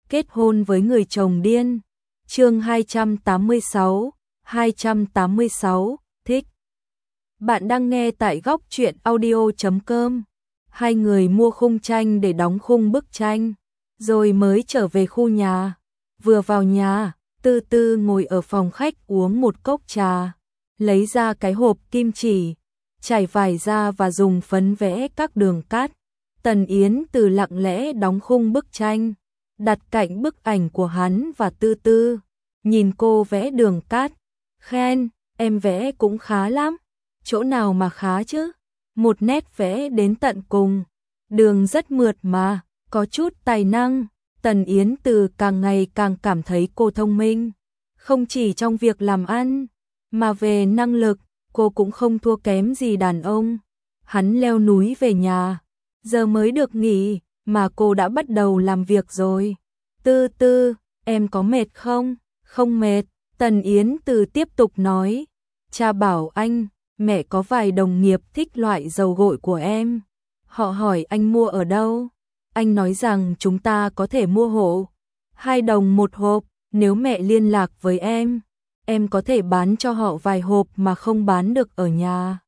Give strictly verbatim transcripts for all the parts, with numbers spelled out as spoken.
kết hôn với người chồng điên. Chương hai trăm tám mươi sáu, hai trăm tám mươi sáu, thích. Bạn đang nghe tại góc truyện audio chấm com. Hai người mua khung tranh để đóng khung bức tranh, rồi mới trở về khu nhà. Vừa vào nhà, Tư Tư ngồi ở phòng khách uống một cốc trà, lấy ra cái hộp kim chỉ, trải vải ra và dùng phấn vẽ các đường cát. Tần Yến Từ lặng lẽ đóng khung bức tranh, đặt cạnh bức ảnh của hắn và Tư Tư, nhìn cô vẽ đường cát, khen, em vẽ cũng khá lắm. Chỗ nào mà khá chứ? Một nét vẽ đến tận cùng, đường rất mượt mà, có chút tài năng. Tần Yến Từ càng ngày càng cảm thấy cô thông minh, không chỉ trong việc làm ăn, mà về năng lực, cô cũng không thua kém gì đàn ông. Hắn leo núi về nhà, giờ mới được nghỉ, mà cô đã bắt đầu làm việc rồi. Tư Tư, em có mệt không? Không mệt, Tần Yến Từ tiếp tục nói. Cha bảo anh, mẹ có vài đồng nghiệp thích loại dầu gội của em. Họ hỏi anh mua ở đâu? Anh nói rằng chúng ta có thể mua hộ hai đồng một hộp, nếu mẹ liên lạc với em, em có thể bán cho họ vài hộp mà không bán được ở nhà.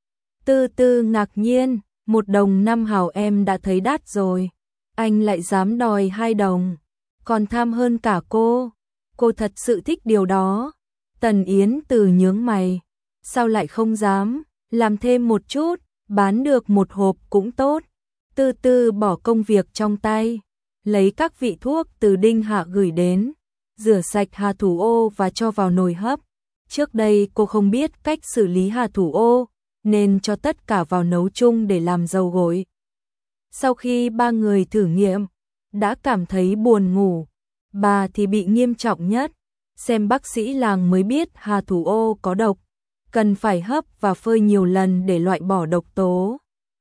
Tư Tư ngạc nhiên, một đồng năm hào em đã thấy đắt rồi, anh lại dám đòi hai đồng, còn tham hơn cả cô. Cô thật sự thích điều đó. Tần Yến Từ nhướng mày, sao lại không dám, làm thêm một chút, bán được một hộp cũng tốt. Tư Tư bỏ công việc trong tay, lấy các vị thuốc từ Đinh Hạ gửi đến, rửa sạch hà thủ ô và cho vào nồi hấp. Trước đây cô không biết cách xử lý hà thủ ô, nên cho tất cả vào nấu chung để làm dầu gội. Sau khi ba người thử nghiệm, đã cảm thấy buồn ngủ. Bà thì bị nghiêm trọng nhất, xem bác sĩ làng mới biết hà thủ ô có độc, cần phải hấp và phơi nhiều lần để loại bỏ độc tố.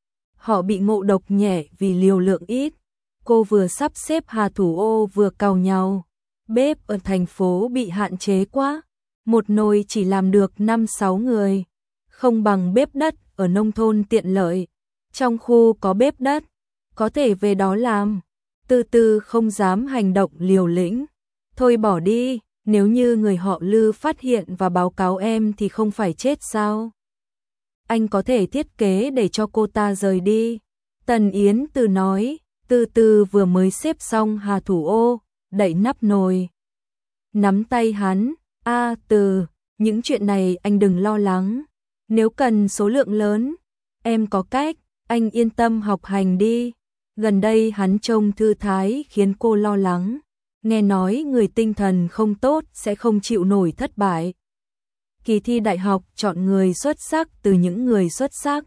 Họ bị ngộ độc nhẹ vì liều lượng ít. Cô vừa sắp xếp hà thủ ô vừa càu nhau. Bếp ở thành phố bị hạn chế quá, một nồi chỉ làm được năm sáu người, không bằng bếp đất ở nông thôn tiện lợi. Trong khu có bếp đất, có thể về đó làm. Tư Tư không dám hành động liều lĩnh. Thôi bỏ đi, nếu như người họ Lư phát hiện và báo cáo em thì không phải chết sao? Anh có thể thiết kế để cho cô ta rời đi. Tần Yến Từ nói. Tư Tư vừa mới xếp xong hà thủ ô, đậy nắp nồi, nắm tay hắn. A Từ, những chuyện này anh đừng lo lắng. Nếu cần số lượng lớn, em có cách, anh yên tâm học hành đi. Gần đây hắn trông thư thái khiến cô lo lắng. Nghe nói người tinh thần không tốt sẽ không chịu nổi thất bại. Kỳ thi đại học chọn người xuất sắc từ những người xuất sắc.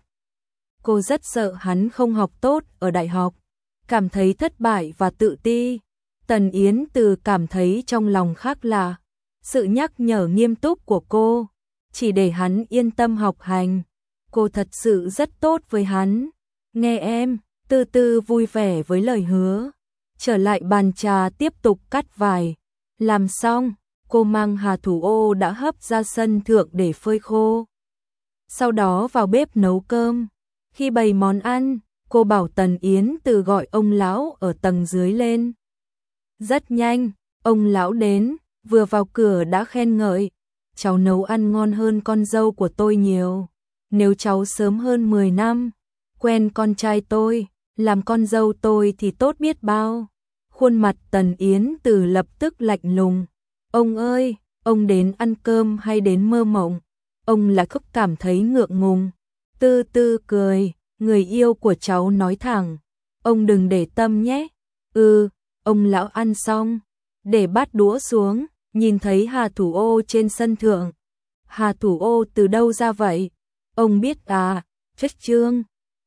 Cô rất sợ hắn không học tốt ở đại học, cảm thấy thất bại và tự ti. Tần Yến Từ cảm thấy trong lòng khác lạ. Sự nhắc nhở nghiêm túc của cô, chỉ để hắn yên tâm học hành. Cô thật sự rất tốt với hắn. Nghe em, Tư Tư vui vẻ với lời hứa. Trở lại bàn trà tiếp tục cắt vải. Làm xong, cô mang hà thủ ô đã hấp ra sân thượng để phơi khô. Sau đó vào bếp nấu cơm. Khi bày món ăn, cô bảo Tần Yến Từ gọi ông lão ở tầng dưới lên. Rất nhanh, ông lão đến, vừa vào cửa đã khen ngợi. Cháu nấu ăn ngon hơn con dâu của tôi nhiều. Nếu cháu sớm hơn mười năm, quen con trai tôi, làm con dâu tôi thì tốt biết bao. Khuôn mặt Tần Yến Từ lập tức lạnh lùng. Ông ơi, ông đến ăn cơm hay đến mơ mộng? Ông là khúc cảm thấy ngượng ngùng. Tư Tư cười, người yêu của cháu nói thẳng. Ông đừng để tâm nhé. Ừ, ông lão ăn xong, để bát đũa xuống, nhìn thấy hà thủ ô trên sân thượng. Hà thủ ô từ đâu ra vậy? Ông biết à, Trích Trương,